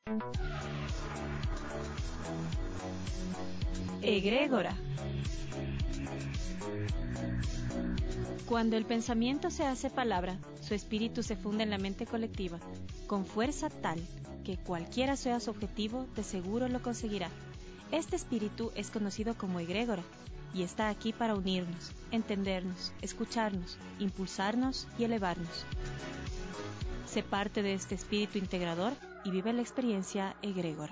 Egrégora. Cuando el pensamiento se hace palabra, su espíritu se funde en la mente colectiva, con fuerza tal que cualquiera sea su objetivo, de seguro lo conseguirá. Este espíritu es conocido como egrégora y está aquí para unirnos, entendernos, escucharnos, impulsarnos y elevarnos. Sé parte de este espíritu integrador y vive la experiencia egrégora.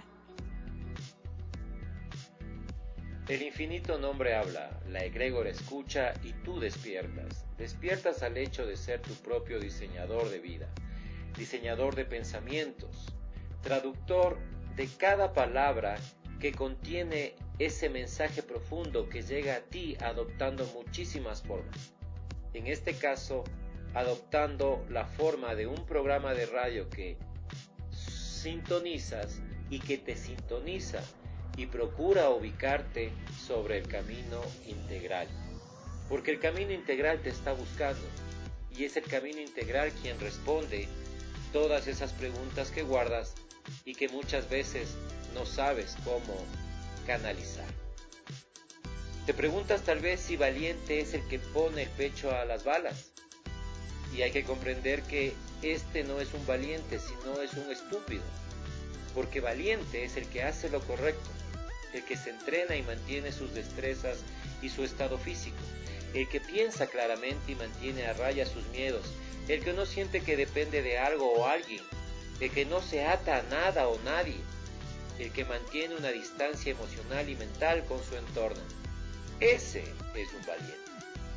El infinito nombre habla, la egrégora escucha y tú despiertas. Despiertas al hecho de ser tu propio diseñador de vida, diseñador de pensamientos, traductor de cada palabra que contiene ese mensaje profundo que llega a ti adoptando muchísimas formas. En este caso, adoptando la forma de un programa de radio que sintonizas y que te sintoniza y procura ubicarte sobre el camino integral. Porque el camino integral te está buscando y es el camino integral quien responde todas esas preguntas que guardas y que muchas veces no sabes cómo canalizar. Te preguntas tal vez si valiente es el que pone el pecho a las balas. Y hay que comprender que este no es un valiente, sino es un estúpido. Porque valiente es el que hace lo correcto, el que se entrena y mantiene sus destrezas y su estado físico, el que piensa claramente y mantiene a raya sus miedos, el que no siente que depende de algo o alguien, el que no se ata a nada o nadie, el que mantiene una distancia emocional y mental con su entorno. Ese es un valiente.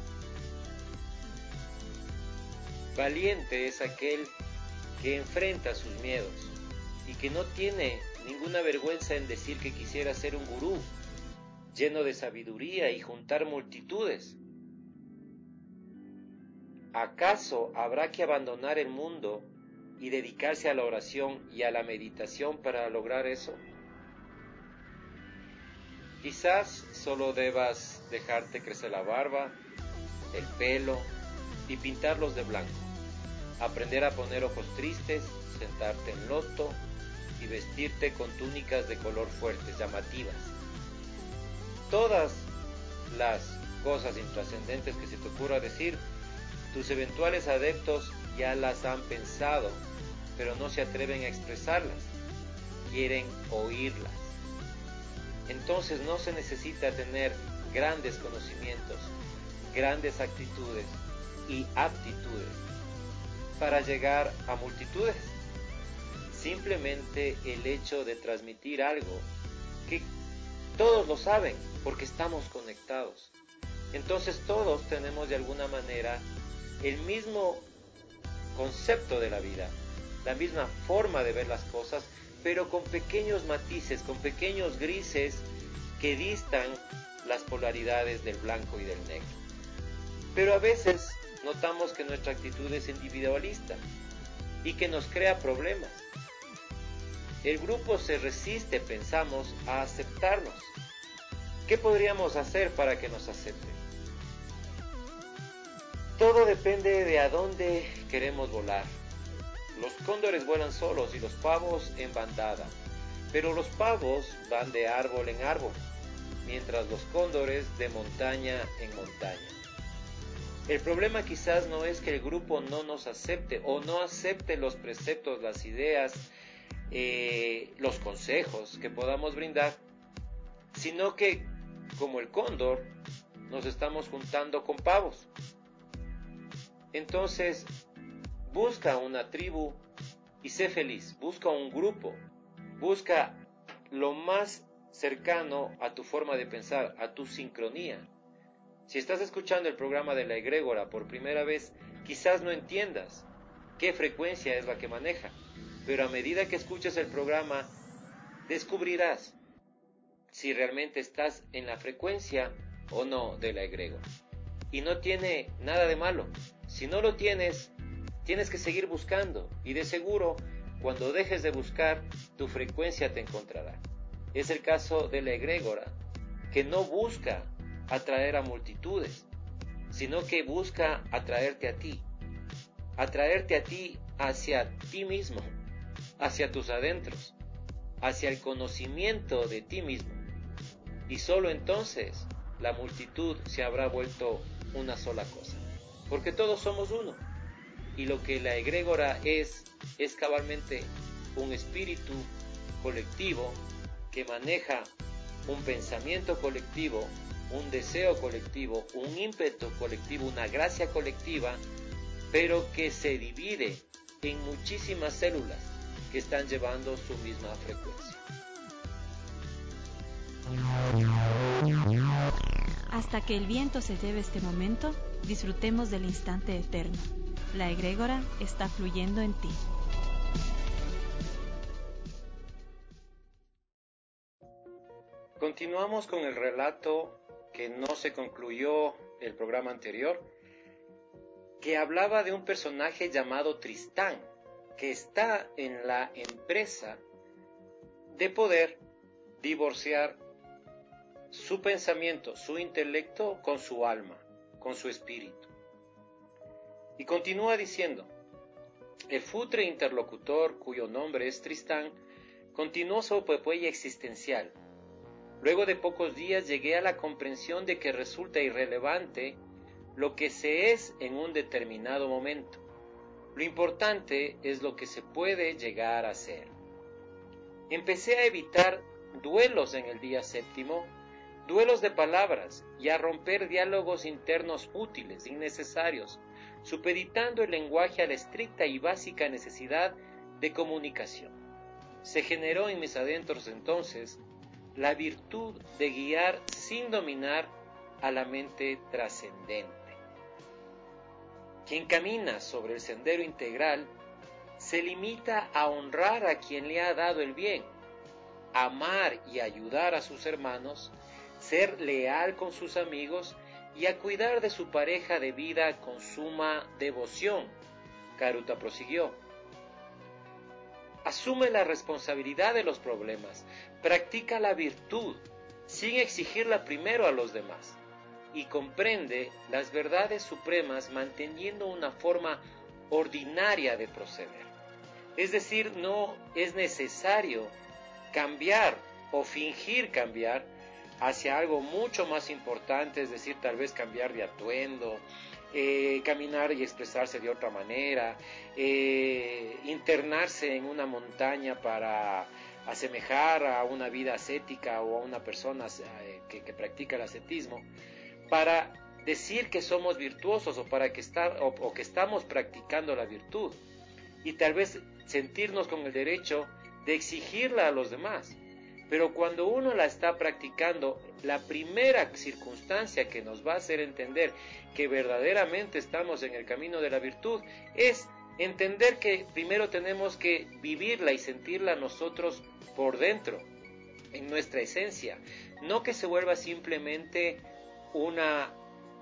Valiente es aquel que enfrenta sus miedos y que no tiene ninguna vergüenza en decir que quisiera ser un gurú, lleno de sabiduría y juntar multitudes. ¿Acaso habrá que abandonar el mundo y dedicarse a la oración y a la meditación para lograr eso? Quizás solo debas dejarte crecer la barba, el pelo y pintarlos de blanco, aprender a poner ojos tristes, sentarte en loto y vestirte con túnicas de color fuertes, llamativas. Todas las cosas intrascendentes que se te ocurra decir, tus eventuales adeptos ya las han pensado, pero no se atreven a expresarlas, quieren oírlas. Entonces no se necesita tener grandes conocimientos, grandes actitudes y aptitudes para llegar a multitudes. Simplemente el hecho de transmitir algo que todos lo saben porque estamos conectados. Entonces todos tenemos de alguna manera el mismo concepto de la vida, la misma forma de ver las cosas, pero con pequeños matices, con pequeños grises que distan las polaridades del blanco y del negro. Pero a veces notamos que nuestra actitud es individualista y que nos crea problemas. El grupo se resiste, pensamos, a aceptarnos. ¿Qué podríamos hacer para que nos acepten? Todo depende de a dónde queremos volar. Los cóndores vuelan solos y los pavos en bandada, pero los pavos van de árbol en árbol, mientras los cóndores de montaña en montaña. El problema quizás no es que el grupo no nos acepte o no acepte los preceptos, las ideas, los consejos que podamos brindar, sino que, como el cóndor, nos estamos juntando con pavos. Entonces, busca una tribu y sé feliz, busca un grupo, busca lo más cercano a tu forma de pensar, a tu sincronía. Si estás escuchando el programa de la egrégora por primera vez, quizás no entiendas qué frecuencia es la que maneja, pero a medida que escuches el programa, descubrirás si realmente estás en la frecuencia o no de la egrégora. Y no tiene nada de malo. Si no lo tienes, tienes que seguir buscando y de seguro, cuando dejes de buscar, tu frecuencia te encontrará. Es el caso de la egrégora, que no busca atraer a multitudes, sino que busca atraerte a ti hacia ti mismo, hacia tus adentros, hacia el conocimiento de ti mismo. Y solo entonces la multitud se habrá vuelto una sola cosa. Porque todos somos uno. Y lo que la egrégora es cabalmente un espíritu colectivo que maneja un pensamiento colectivo, un deseo colectivo, un ímpetu colectivo, una gracia colectiva, pero que se divide en muchísimas células que están llevando su misma frecuencia. Hasta que el viento se lleve este momento, disfrutemos del instante eterno. La egrégora está fluyendo en ti. Continuamos con el relato que no se concluyó el programa anterior, que hablaba de un personaje llamado Tristán, que está en la empresa de poder divorciar su pensamiento, su intelecto con su alma, con su espíritu. Y continúa diciendo, el futre interlocutor, cuyo nombre es Tristán, continuó su epopeya existencial. Luego de pocos días llegué a la comprensión de que resulta irrelevante lo que se es en un determinado momento. Lo importante es lo que se puede llegar a ser. Empecé a evitar duelos en el día séptimo, duelos de palabras, y a romper diálogos internos útiles, innecesarios, supeditando el lenguaje a la estricta y básica necesidad de comunicación. Se generó en mis adentros entonces la virtud de guiar sin dominar a la mente trascendente. Quien camina sobre el sendero integral se limita a honrar a quien le ha dado el bien, amar y ayudar a sus hermanos, ser leal con sus amigos y a cuidar de su pareja de vida con suma devoción. Karuta prosiguió. Asume la responsabilidad de los problemas, practica la virtud, sin exigirla primero a los demás, y comprende las verdades supremas manteniendo una forma ordinaria de proceder. Es decir, no es necesario cambiar o fingir cambiar hacia algo mucho más importante, es decir, tal vez cambiar de atuendo, caminar y expresarse de otra manera, internarse en una montaña para asemejar a una vida ascética o a una persona que practica el ascetismo, para decir que somos virtuosos o que estamos practicando la virtud, y tal vez sentirnos con el derecho de exigirla a los demás. Pero cuando uno la está practicando, la primera circunstancia que nos va a hacer entender que verdaderamente estamos en el camino de la virtud es entender que primero tenemos que vivirla y sentirla nosotros por dentro, en nuestra esencia, no que se vuelva simplemente una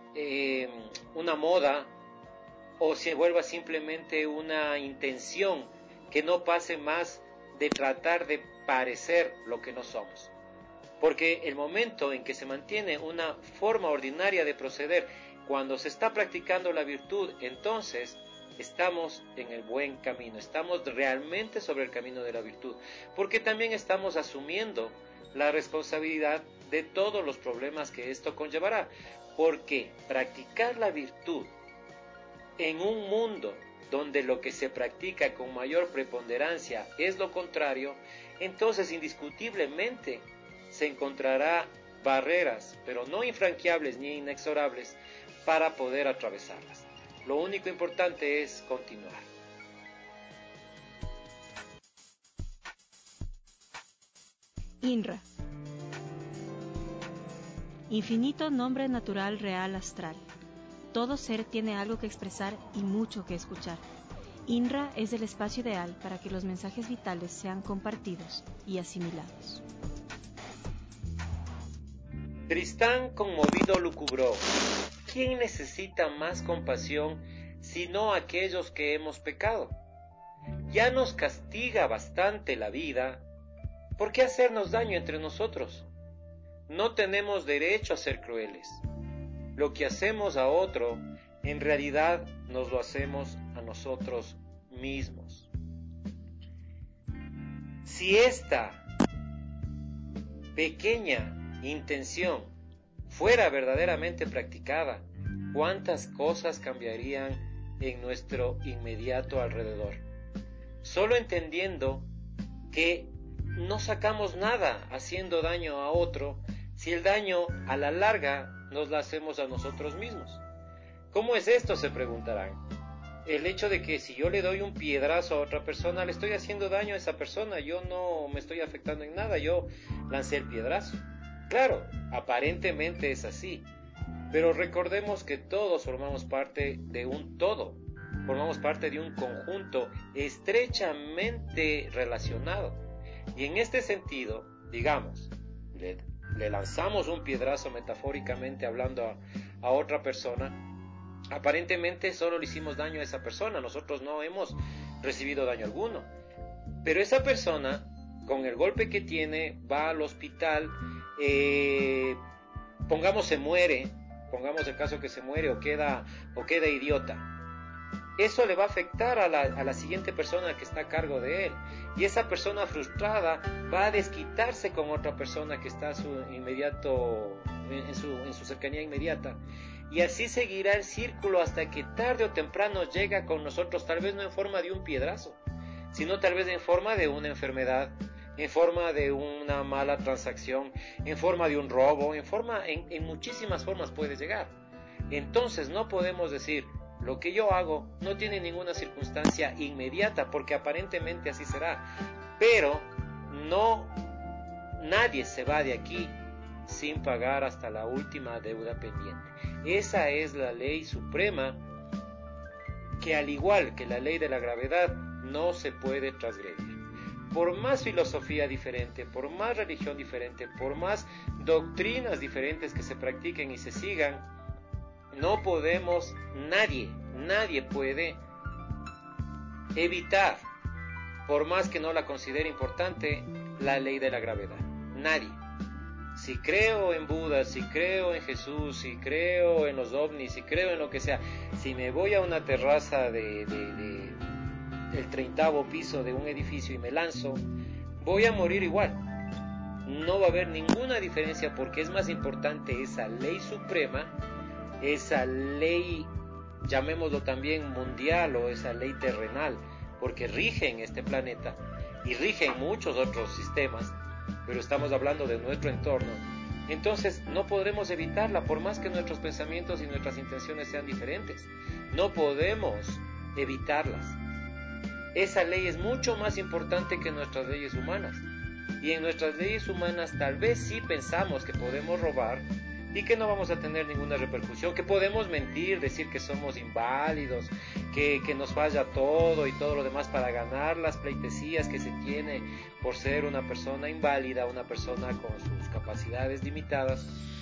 moda o se vuelva simplemente una intención que no pase más de tratar de parecer lo que no somos. Porque el momento en que se mantiene una forma ordinaria de proceder, cuando se está practicando la virtud, entonces estamos en el buen camino, estamos realmente sobre el camino de la virtud, porque también estamos asumiendo la responsabilidad de todos los problemas que esto conllevará, porque practicar la virtud en un mundo donde lo que se practica con mayor preponderancia es lo contrario, entonces indiscutiblemente se encontrará barreras, pero no infranqueables ni inexorables, para poder atravesarlas. Lo único importante es continuar. INRA. Infinito nombre natural real astral. Todo ser tiene algo que expresar y mucho que escuchar. INRA es el espacio ideal para que los mensajes vitales sean compartidos y asimilados. Tristán conmovido lucubró: ¿quién necesita más compasión sino aquellos que hemos pecado? Ya nos castiga bastante la vida, ¿por qué hacernos daño entre nosotros? No tenemos derecho a ser crueles. Lo que hacemos a otro, en realidad nos lo hacemos a nosotros mismos. Si esta pequeña intención fuera verdaderamente practicada, ¿cuántas cosas cambiarían en nuestro inmediato alrededor? Solo entendiendo que no sacamos nada haciendo daño a otro, si el daño a la larga nos lo hacemos a nosotros mismos. ¿Cómo es esto?, se preguntarán. El hecho de que si yo le doy un piedrazo a otra persona, le estoy haciendo daño a esa persona, yo no me estoy afectando en nada, yo lancé el piedrazo. Claro, aparentemente es así, pero recordemos que todos formamos parte de un todo, formamos parte de un conjunto estrechamente relacionado. Y en este sentido, digamos, le lanzamos un piedrazo, metafóricamente hablando, a otra persona, aparentemente solo le hicimos daño a esa persona, nosotros no hemos recibido daño alguno, pero esa persona, con el golpe que tiene, va al hospital, pongamos se muere, pongamos el caso que se muere o queda idiota. Eso le va a afectar a la siguiente persona que está a cargo de él, y esa persona frustrada va a desquitarse con otra persona que está a su inmediato, en su cercanía inmediata, y así seguirá el círculo hasta que tarde o temprano llega con nosotros, tal vez no en forma de un piedrazo, sino tal vez en forma de una enfermedad, en forma de una mala transacción, en forma de un robo, en muchísimas formas puede llegar. Entonces no podemos decir, lo que yo hago no tiene ninguna circunstancia inmediata, porque aparentemente así será, pero nadie se va de aquí sin pagar hasta la última deuda pendiente. Esa es la ley suprema, que al igual que la ley de la gravedad no se puede transgredir. Por más filosofía diferente, por más religión diferente, por más doctrinas diferentes que se practiquen y se sigan, no podemos, nadie puede evitar, por más que no la considere importante, la ley de la gravedad. Nadie. Si creo en Buda, si creo en Jesús, si creo en los ovnis, si creo en lo que sea, si me voy a una terraza del 30º piso de un edificio y me lanzo, voy a morir igual. No va a haber ninguna diferencia, porque es más importante esa ley suprema, esa ley, llamémoslo también mundial, o esa ley terrenal, porque rige en este planeta y rige en muchos otros sistemas, pero estamos hablando de nuestro entorno. Entonces no podremos evitarla, por más que nuestros pensamientos y nuestras intenciones sean diferentes. No podemos evitarlas. Esa ley es mucho más importante que nuestras leyes humanas. Y en nuestras leyes humanas tal vez sí pensamos que podemos robar y que no vamos a tener ninguna repercusión, que podemos mentir, decir que somos inválidos, que nos falla todo y todo lo demás para ganar las pleitesías que se tiene por ser una persona inválida, una persona con sus capacidades limitadas,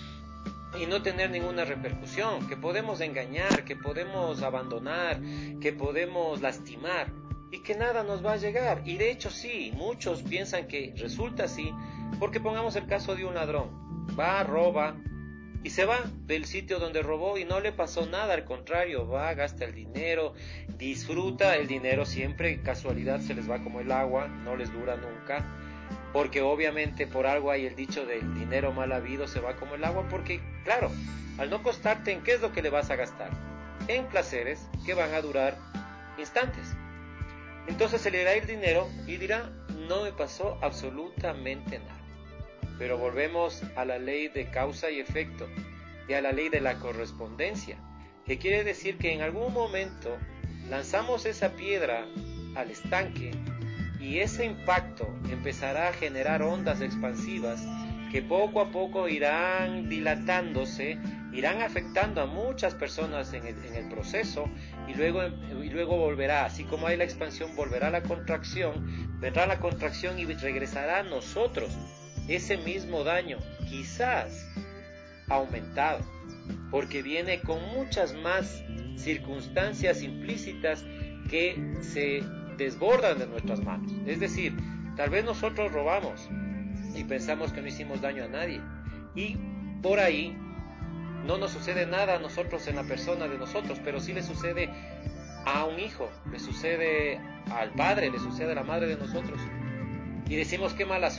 y no tener ninguna repercusión, que podemos engañar, que podemos abandonar, que podemos lastimar, y que nada nos va a llegar. Y de hecho sí, muchos piensan que resulta así, porque pongamos el caso de un ladrón, va, roba, y se va del sitio donde robó y no le pasó nada, al contrario, va, gasta el dinero, disfruta el dinero, siempre casualidad se les va como el agua, no les dura nunca, porque obviamente por algo hay el dicho del dinero mal habido se va como el agua, porque claro, al no costarte, ¿en qué es lo que le vas a gastar? En placeres que van a durar instantes. Entonces se le irá el dinero y dirá, no me pasó absolutamente nada. Pero volvemos a la ley de causa y efecto y a la ley de la correspondencia, que quiere decir que en algún momento lanzamos esa piedra al estanque y ese impacto empezará a generar ondas expansivas que poco a poco irán dilatándose, irán afectando a muchas personas en el proceso, y luego volverá, así como hay la expansión, volverá la contracción, vendrá la contracción y regresará a nosotros ese mismo daño, quizás aumentado, porque viene con muchas más circunstancias implícitas que se desbordan de nuestras manos. Es decir, tal vez nosotros robamos y pensamos que no hicimos daño a nadie, y por ahí no nos sucede nada a nosotros en la persona de nosotros, pero sí le sucede a un hijo, le sucede al padre, le sucede a la madre de nosotros, y decimos qué mala suerte.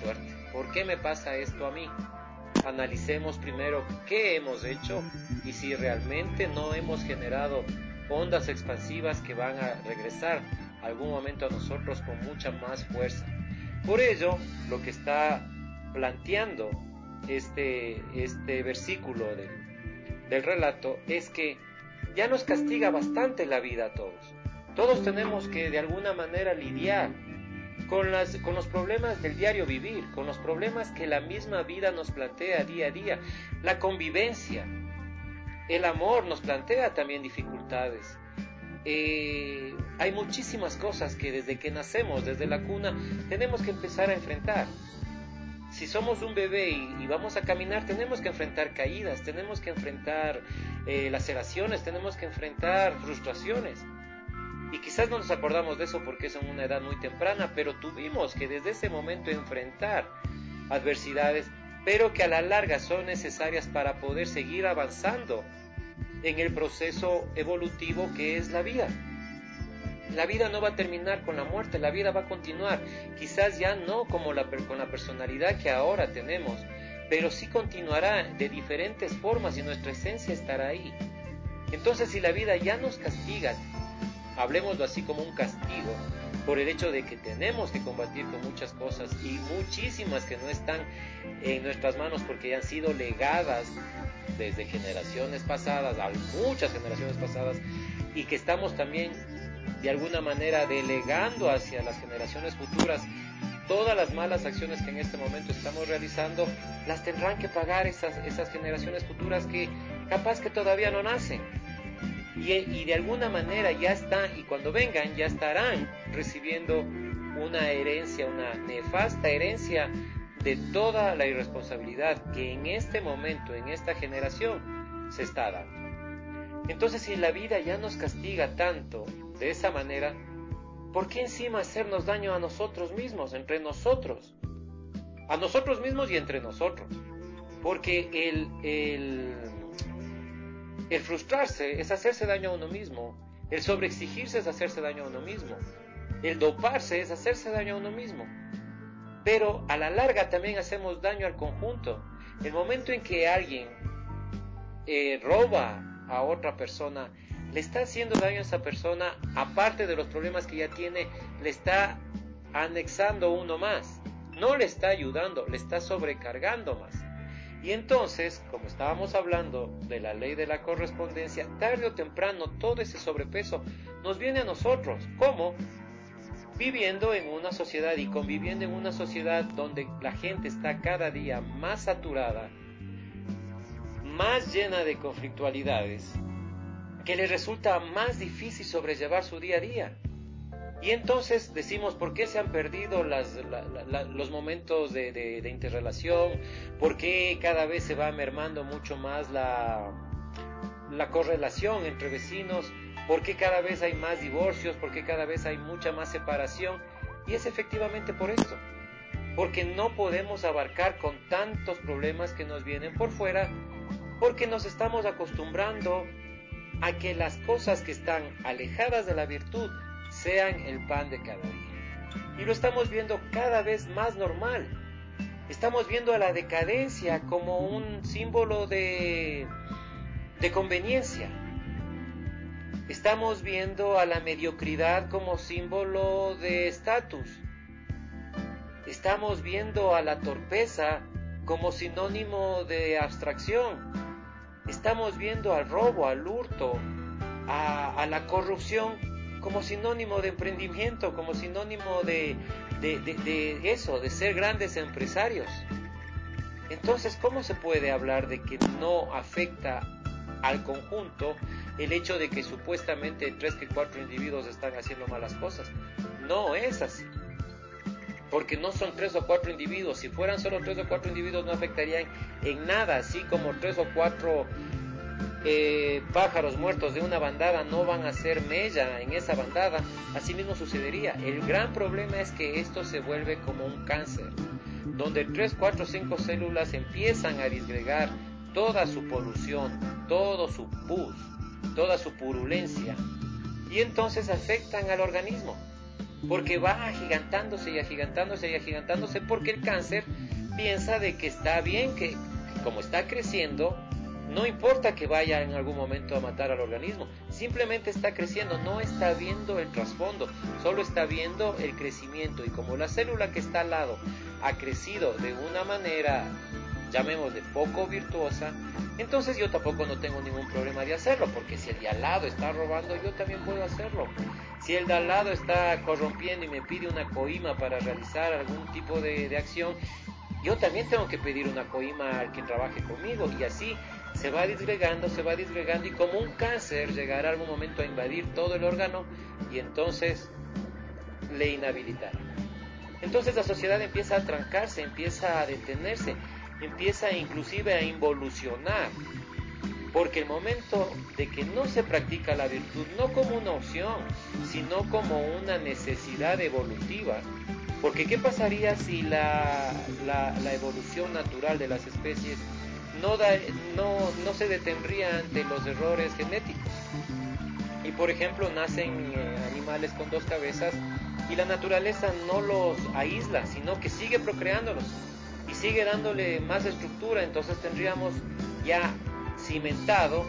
¿por qué me pasa esto a mí? Analicemos primero qué hemos hecho y si realmente no hemos generado ondas expansivas que van a regresar algún momento a nosotros con mucha más fuerza. Por ello, lo que está planteando este versículo del relato es que ya nos castiga bastante la vida a todos. Todos tenemos que de alguna manera lidiar con los problemas del diario vivir, con los problemas que la misma vida nos plantea día a día. La convivencia, el amor nos plantea también dificultades. Hay muchísimas cosas que desde que nacemos, desde la cuna, tenemos que empezar a enfrentar. Si somos un bebé y vamos a caminar, tenemos que enfrentar caídas, tenemos que enfrentar laceraciones, tenemos que enfrentar frustraciones. Y quizás no nos acordamos de eso porque es en una edad muy temprana, pero tuvimos que desde ese momento enfrentar adversidades, pero que a la larga son necesarias para poder seguir avanzando en el proceso evolutivo que es la vida. La vida no va a terminar con la muerte, la vida va a continuar, quizás ya no como con la personalidad que ahora tenemos, pero sí continuará de diferentes formas y nuestra esencia estará ahí. Entonces, si la vida ya nos castiga, hablemoslo así como un castigo, por el hecho de que tenemos que combatir con muchas cosas y muchísimas que no están en nuestras manos porque ya han sido legadas desde generaciones pasadas, a muchas generaciones pasadas, y que estamos también de alguna manera delegando hacia las generaciones futuras. Todas las malas acciones que en este momento estamos realizando las tendrán que pagar esas generaciones futuras que capaz que todavía no nacen. Y de alguna manera ya están, y cuando vengan ya estarán recibiendo una herencia, una nefasta herencia de toda la irresponsabilidad que en este momento, en esta generación, se está dando. Entonces, si la vida ya nos castiga tanto de esa manera, ¿por qué encima hacernos daño a nosotros mismos, entre nosotros? A nosotros mismos y entre nosotros. Porque el frustrarse es hacerse daño a uno mismo, el sobreexigirse es hacerse daño a uno mismo, el doparse es hacerse daño a uno mismo, pero a la larga también hacemos daño al conjunto. El momento en que alguien roba a otra persona, le está haciendo daño a esa persona, aparte de los problemas que ya tiene, le está anexando uno más, no le está ayudando, le está sobrecargando más. Y entonces, como estábamos hablando de la ley de la correspondencia, tarde o temprano todo ese sobrepeso nos viene a nosotros. ¿Cómo? Viviendo en una sociedad y conviviendo en una sociedad donde la gente está cada día más saturada, más llena de conflictualidades, que le resulta más difícil sobrellevar su día a día. Y entonces decimos, ¿por qué se han perdido los momentos de interrelación? ¿Por qué cada vez se va mermando mucho más la correlación entre vecinos? ¿Por qué cada vez hay más divorcios? ¿Por qué cada vez hay mucha más separación? Y es efectivamente por esto, porque no podemos abarcar con tantos problemas que nos vienen por fuera, porque nos estamos acostumbrando a que las cosas que están alejadas de la virtud sean el pan de cada día. Y lo estamos viendo cada vez más normal. Estamos viendo a la decadencia como un símbolo de conveniencia. Estamos viendo a la mediocridad como símbolo de estatus. Estamos viendo a la torpeza como sinónimo de abstracción. Estamos viendo al robo, al hurto, a la corrupción como sinónimo de emprendimiento, como sinónimo de eso, de ser grandes empresarios. Entonces, ¿cómo se puede hablar de que no afecta al conjunto el hecho de que supuestamente 3 que 4 individuos están haciendo malas cosas? No es así, porque no son 3 o 4 individuos. Si fueran solo 3 o 4 individuos no afectarían en nada, así como 3 o 4 pájaros muertos de una bandada no van a hacer mella en esa bandada, así mismo sucedería. El gran problema es que esto se vuelve como un cáncer, donde 3, 4, 5 células empiezan a disgregar toda su polución, todo su pus, toda su purulencia, y entonces afectan al organismo. porque va agigantándose y agigantándose y agigantándose, porque el cáncer piensa de que está bien, que como está creciendo, no importa que vaya en algún momento a matar al organismo, simplemente está creciendo, no está viendo el trasfondo, solo está viendo el crecimiento. Y como la célula que está al lado ha crecido de una manera, llamémosle poco virtuosa, entonces yo tampoco no tengo ningún problema de hacerlo, porque si el de al lado está robando, yo también puedo hacerlo. Si el de al lado está corrompiendo y me pide una coima para realizar algún tipo de acción, yo también tengo que pedir una coima al que trabaje conmigo, y así se va disgregando, y como un cáncer llegará algún momento a invadir todo el órgano y entonces le inhabilitará. Entonces la sociedad empieza a trancarse, empieza a detenerse, empieza inclusive a involucionar, porque el momento de que no se practica la virtud no como una opción, sino como una necesidad evolutiva. Porque ¿qué pasaría si la evolución natural de las especies no se detendría ante los errores genéticos? Y por ejemplo nacen animales con dos cabezas y la naturaleza no los aísla, sino que sigue procreándolos y sigue dándole más estructura. Entonces tendríamos ya cimentado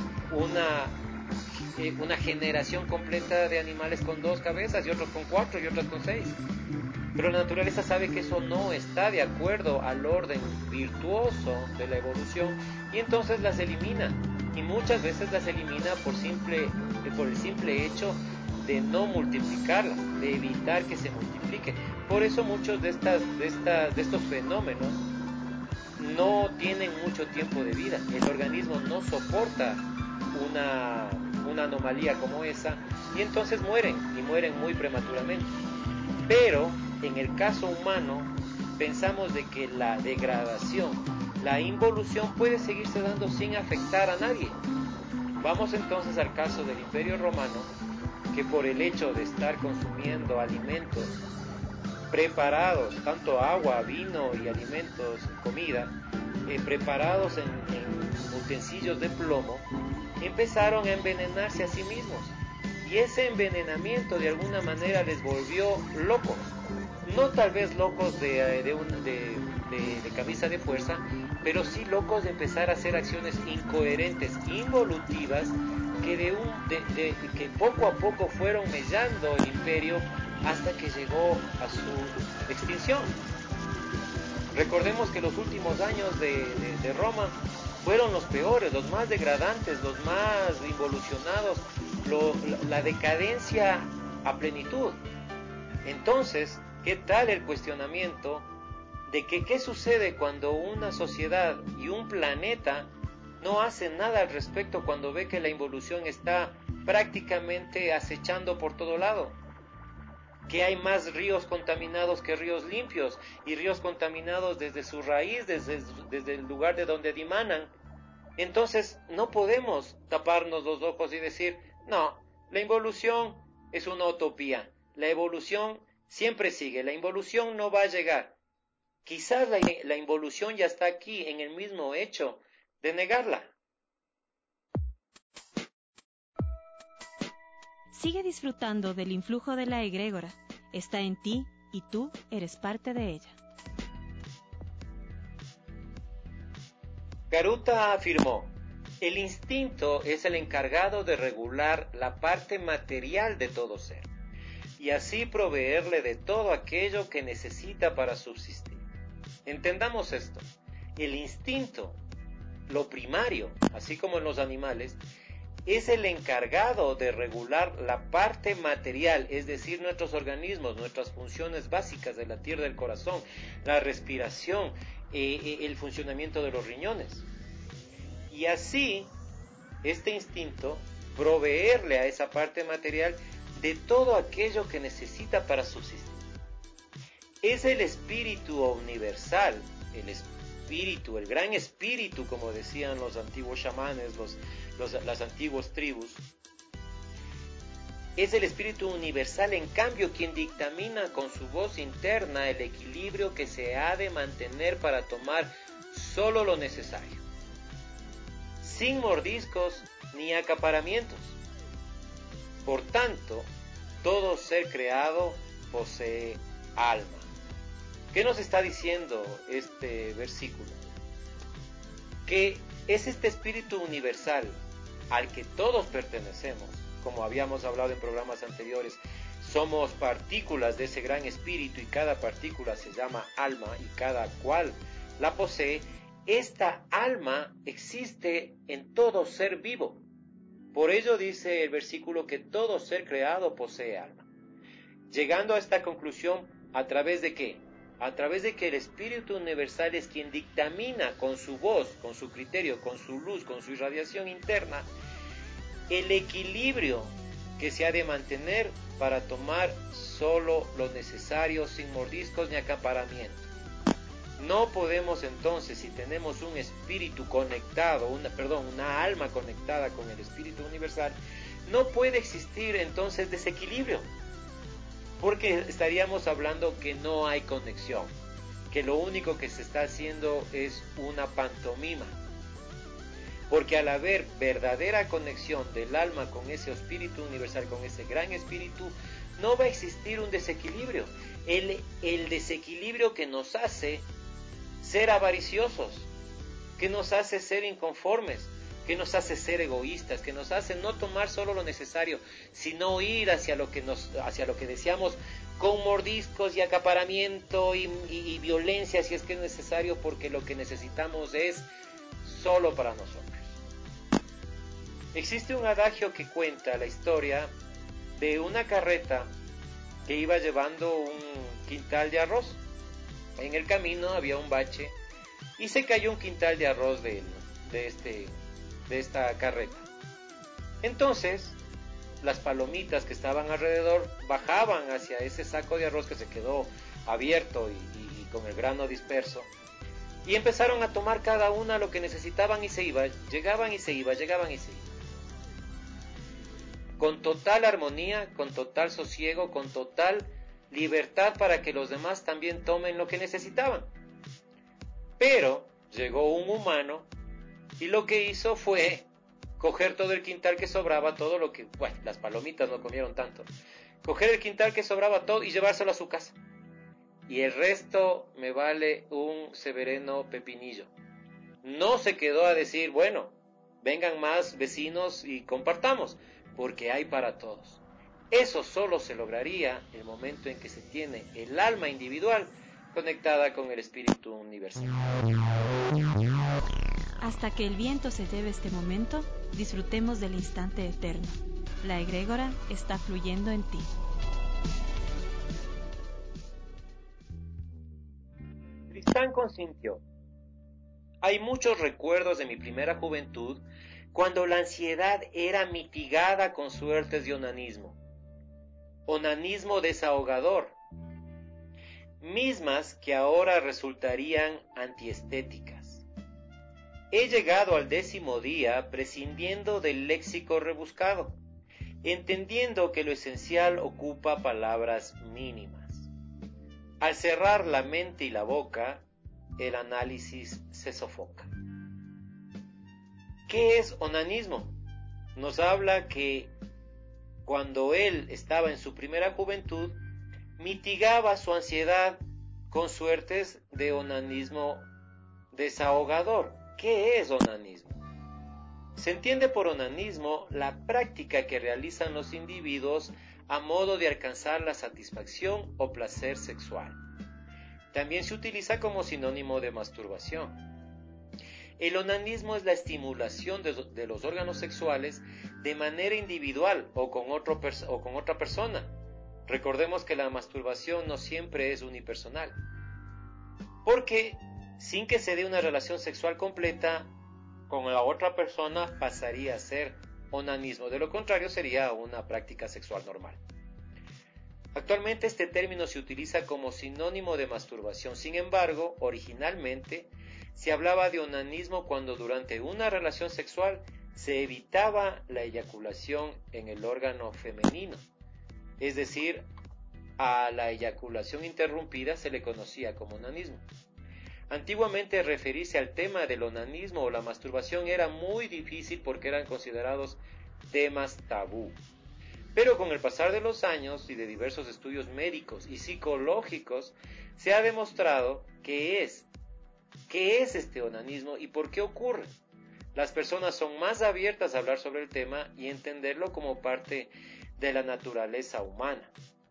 una generación completa de animales con dos cabezas, y otros con cuatro, y otros con seis. Pero la naturaleza sabe que eso no está de acuerdo al orden virtuoso de la evolución, y entonces las elimina. Y muchas veces las elimina por el simple hecho de no multiplicarlas, de evitar que se multiplique. Por eso muchos de estos fenómenos no tienen mucho tiempo de vida. El organismo no soporta una anomalía como esa, y entonces mueren muy prematuramente. Pero en el caso humano pensamos de que la degradación, la involución puede seguirse dando sin afectar a nadie. Vamos entonces al caso del Imperio Romano, que por el hecho de estar consumiendo alimentos preparados, tanto agua, vino y alimentos, comida, preparados en utensilios de plomo, empezaron a envenenarse a sí mismos. Y ese envenenamiento de alguna manera les volvió locos. No tal vez locos de camisa de fuerza, pero sí locos de empezar a hacer acciones incoherentes, involutivas, que poco a poco fueron mellando el imperio hasta que llegó a su extinción. Recordemos que los últimos años de Roma fueron los peores, los más degradantes, los más involucionados, la decadencia a plenitud. Entonces, ¿qué tal el cuestionamiento de que qué sucede cuando una sociedad y un planeta no hacen nada al respecto cuando ve que la involución está prácticamente acechando por todo lado? Que hay más ríos contaminados que ríos limpios, y ríos contaminados desde su raíz, desde el lugar de donde dimanan. Entonces no podemos taparnos los ojos y decir, no, la involución es una utopía, la evolución siempre sigue, la involución no va a llegar. Quizás la involución ya está aquí en el mismo hecho de negarla. Sigue disfrutando del influjo de la egrégora. Está en ti y tú eres parte de ella. Garuta afirmó, el instinto es el encargado de regular la parte material de todo ser, y así proveerle de todo aquello que necesita para subsistir. Entendamos esto, el instinto, lo primario, así como en los animales, es el encargado de regular la parte material, es decir, nuestros organismos, nuestras funciones básicas de la tierra del corazón, la respiración, el funcionamiento de los riñones. Y así, este instinto, proveerle a esa parte material de todo aquello que necesita para subsistir. Es el espíritu universal, el gran espíritu, como decían los antiguos chamanes, las antiguas tribus. Es el espíritu universal, en cambio, quien dictamina con su voz interna el equilibrio que se ha de mantener para tomar solo lo necesario, sin mordiscos ni acaparamientos. Por tanto, todo ser creado posee alma. ¿Qué nos está diciendo este versículo? Que es este espíritu universal al que todos pertenecemos, como habíamos hablado en programas anteriores. Somos partículas de ese gran espíritu y cada partícula se llama alma y cada cual la posee. Esta alma existe en todo ser vivo. Por ello dice el versículo que todo ser creado posee alma. Llegando a esta conclusión, ¿a través de qué? A través de que el Espíritu Universal es quien dictamina con su voz, con su criterio, con su luz, con su irradiación interna, el equilibrio que se ha de mantener para tomar solo lo necesario, sin mordiscos ni acaparamiento. No podemos entonces, si tenemos un espíritu conectado, una alma conectada con el Espíritu Universal, no puede existir entonces desequilibrio, porque estaríamos hablando que no hay conexión, que lo único que se está haciendo es una pantomima. Porque al haber verdadera conexión del alma con ese espíritu universal, con ese gran espíritu, no va a existir un desequilibrio. El desequilibrio que nos hace ser avariciosos, que nos hace ser inconformes, que nos hace ser egoístas, que nos hace no tomar solo lo necesario, sino ir hacia lo que deseamos con mordiscos y acaparamiento y violencia si es que es necesario, porque lo que necesitamos es solo para nosotros. Existe un adagio que cuenta la historia de una carreta que iba llevando un quintal de arroz. En el camino había un bache y se cayó un quintal de arroz de esta carreta. Entonces, las palomitas que estaban alrededor bajaban hacia ese saco de arroz que se quedó abierto y con el grano disperso, y empezaron a tomar cada una lo que necesitaban y se iba, llegaban y se iba, llegaban y se iba. Con total armonía, con total sosiego, con total libertad para que los demás también tomen lo que necesitaban. Pero llegó un humano y lo que hizo fue coger todo el quintal que sobraba, todo lo que, bueno, las palomitas no comieron tanto, coger el quintal que sobraba todo y llevárselo a su casa. Y el resto me vale un severeno pepinillo. No se quedó a decir, bueno, vengan más vecinos y compartamos, porque hay para todos. Eso solo se lograría en el momento en que se tiene el alma individual conectada con el espíritu universal. Hasta que el viento se lleve este momento, disfrutemos del instante eterno. La egrégora está fluyendo en ti. Tristán consintió. Hay muchos recuerdos de mi primera juventud, cuando la ansiedad era mitigada con suertes de onanismo desahogador, mismas que ahora resultarían antiestéticas. He llegado al 10º día prescindiendo del léxico rebuscado, entendiendo que lo esencial ocupa palabras mínimas. Al cerrar la mente y la boca, el análisis se sofoca. ¿Qué es onanismo? Nos habla que cuando él estaba en su primera juventud, mitigaba su ansiedad con suertes de onanismo desahogador. ¿Qué es onanismo? Se entiende por onanismo la práctica que realizan los individuos a modo de alcanzar la satisfacción o placer sexual. También se utiliza como sinónimo de masturbación. El onanismo es la estimulación de los órganos sexuales de manera individual o con otra persona. Recordemos que la masturbación no siempre es unipersonal, porque sin que se dé una relación sexual completa con la otra persona pasaría a ser onanismo. De lo contrario sería una práctica sexual normal. Actualmente este término se utiliza como sinónimo de masturbación. Sin embargo, originalmente se hablaba de onanismo cuando durante una relación sexual se evitaba la eyaculación en el órgano femenino. Es decir, a la eyaculación interrumpida se le conocía como onanismo. Antiguamente referirse al tema del onanismo o la masturbación era muy difícil porque eran considerados temas tabú. Pero con el pasar de los años y de diversos estudios médicos y psicológicos, se ha demostrado qué es este onanismo y por qué ocurre. Las personas son más abiertas a hablar sobre el tema y entenderlo como parte de la naturaleza humana.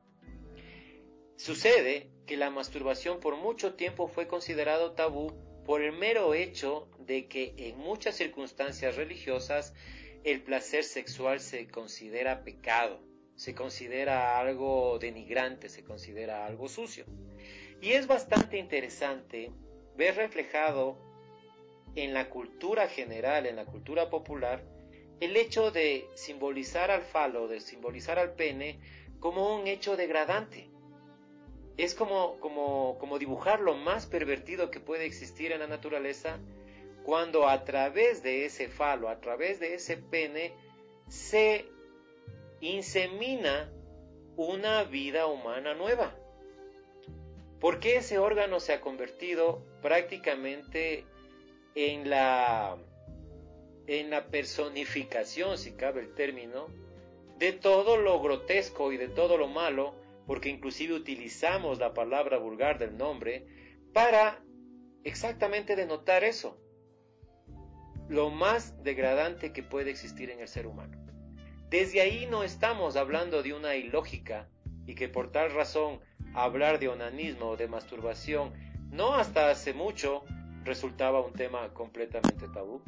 Sucede que la masturbación por mucho tiempo fue considerado tabú por el mero hecho de que en muchas circunstancias religiosas el placer sexual se considera pecado, se considera algo denigrante, se considera algo sucio. Y es bastante interesante ver reflejado en la cultura general, en la cultura popular, el hecho de simbolizar al falo, de simbolizar al pene como un hecho degradante. Es como dibujar lo más pervertido que puede existir en la naturaleza, cuando a través de ese falo, a través de ese pene, se insemina una vida humana nueva. Porque ese órgano se ha convertido prácticamente en la personificación, si cabe el término, de todo lo grotesco y de todo lo malo, porque inclusive utilizamos la palabra vulgar del nombre para exactamente denotar eso, lo más degradante que puede existir en el ser humano. Desde ahí no estamos hablando de una ilógica y que por tal razón hablar de onanismo o de masturbación no hasta hace mucho resultaba un tema completamente tabú.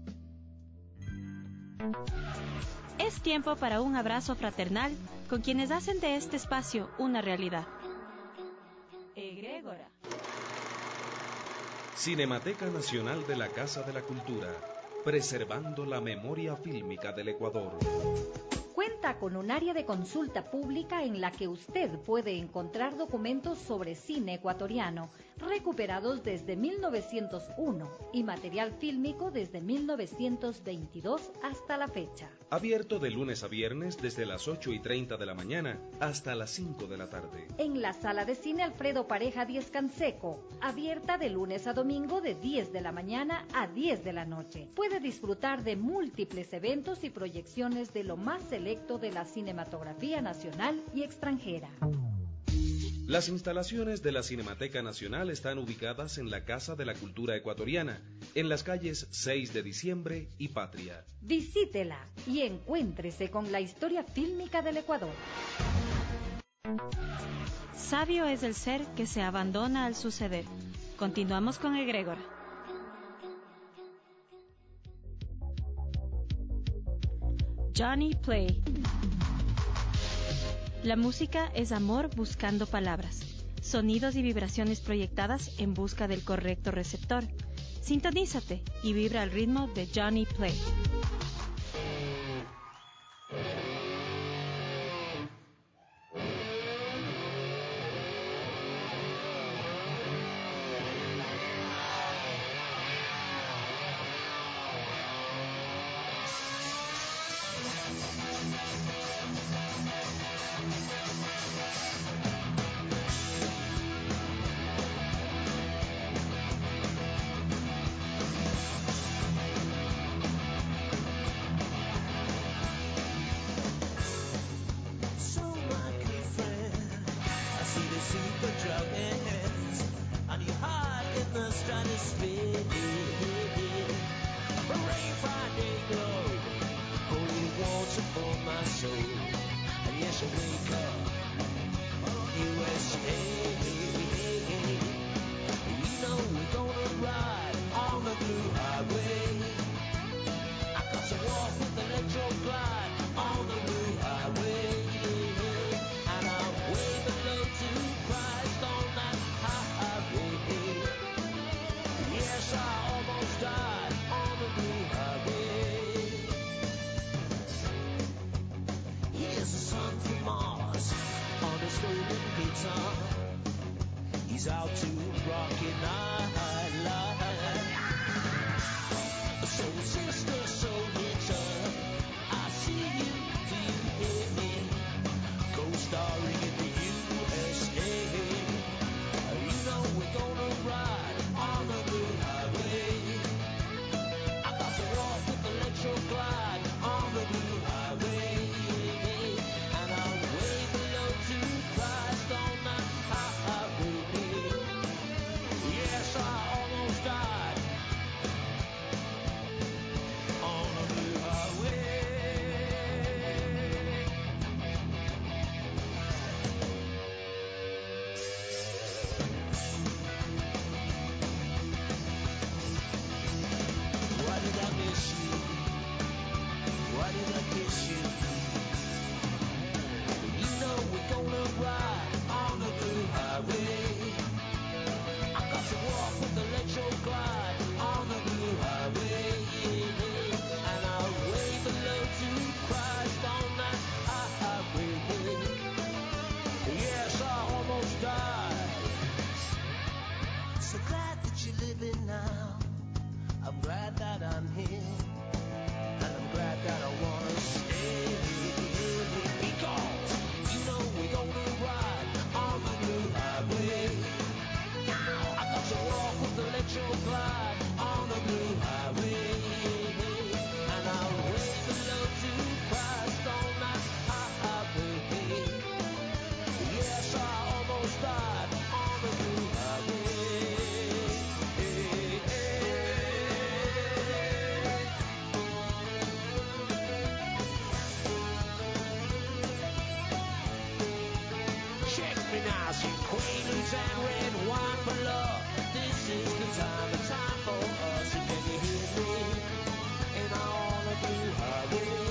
Es tiempo para un abrazo fraternal con quienes hacen de este espacio una realidad. Egrégora. Cinemateca Nacional de la Casa de la Cultura, preservando la memoria fílmica del Ecuador. Cuenta con un área de consulta pública en la que usted puede encontrar documentos sobre cine ecuatoriano recuperados desde 1901 y material fílmico desde 1922 hasta la fecha. Abierto de lunes a viernes desde las 8:30 de la mañana hasta las 5 de la tarde. En la sala de cine Alfredo Pareja Díez Canseco, abierta de lunes a domingo de 10 de la mañana a 10 de la noche. Puede disfrutar de múltiples eventos y proyecciones de lo más selecto de la cinematografía nacional y extranjera. Las instalaciones de la Cinemateca Nacional están ubicadas en la Casa de la Cultura Ecuatoriana, en las calles 6 de Diciembre y Patria. Visítela y encuéntrese con la historia fílmica del Ecuador. Sabio es el ser que se abandona al suceder. Continuamos con Egrégora. Johnny Play. La música es amor buscando palabras, sonidos y vibraciones proyectadas en busca del correcto receptor. Sintonízate y vibra al ritmo de Johnny Play. He's out to Rocky Night. Soul sister, soul return. I see you, do you hear me? Co-starring in the USA. You know we're gonna ride on the blue highway. I got to walk with Electro Glide on the blue highway. Yes, I almost died on a blue highway. Why did I miss you? Why did I kiss you? You know we're gonna ride on the blue highway. I got to walk with the electro glide on the blue highway. And I'll wave hello to Christ on that highway. Yes, I almost died. So glad that you're living now. I'm glad that I'm here. And I'm glad that I wanna stay. Because you know we're gonna ride on the blue highway. I got to walk with the electro glide on the blue highway. And I'll wave hello to Christ on that highway. Yes, I almost died on the blue highway. Check me now, see quaaludes and red wine for love. This is the time for us. And can you hear me? And I wanna blue highway.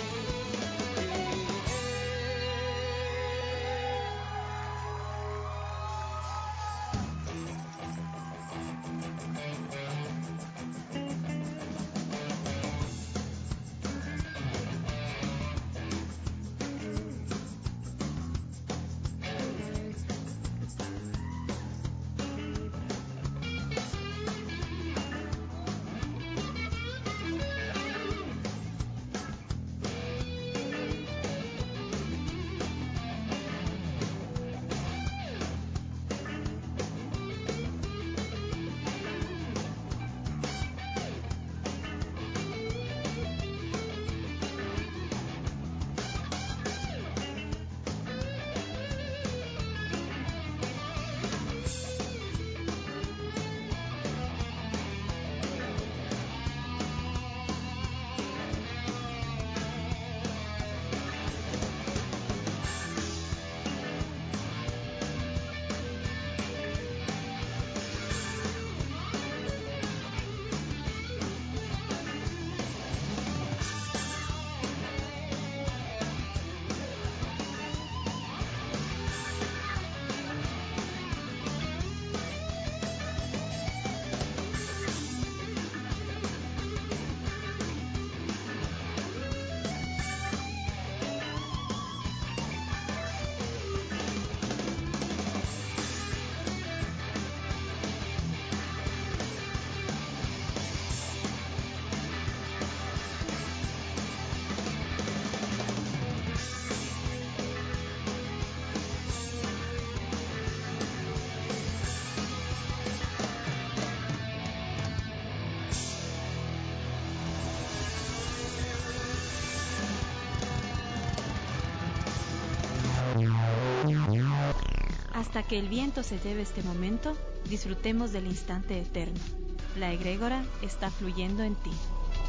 Hasta que el viento se lleve este momento, disfrutemos del instante eterno. La egrégora está fluyendo en ti.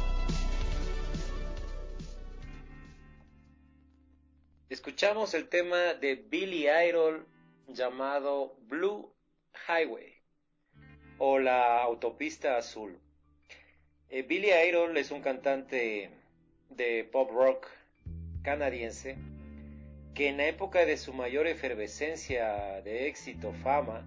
Escuchamos el tema de Billy Idol llamado Blue Highway o la autopista azul. Billy Idol es un cantante de pop rock canadiense que en la época de su mayor efervescencia de éxito, fama,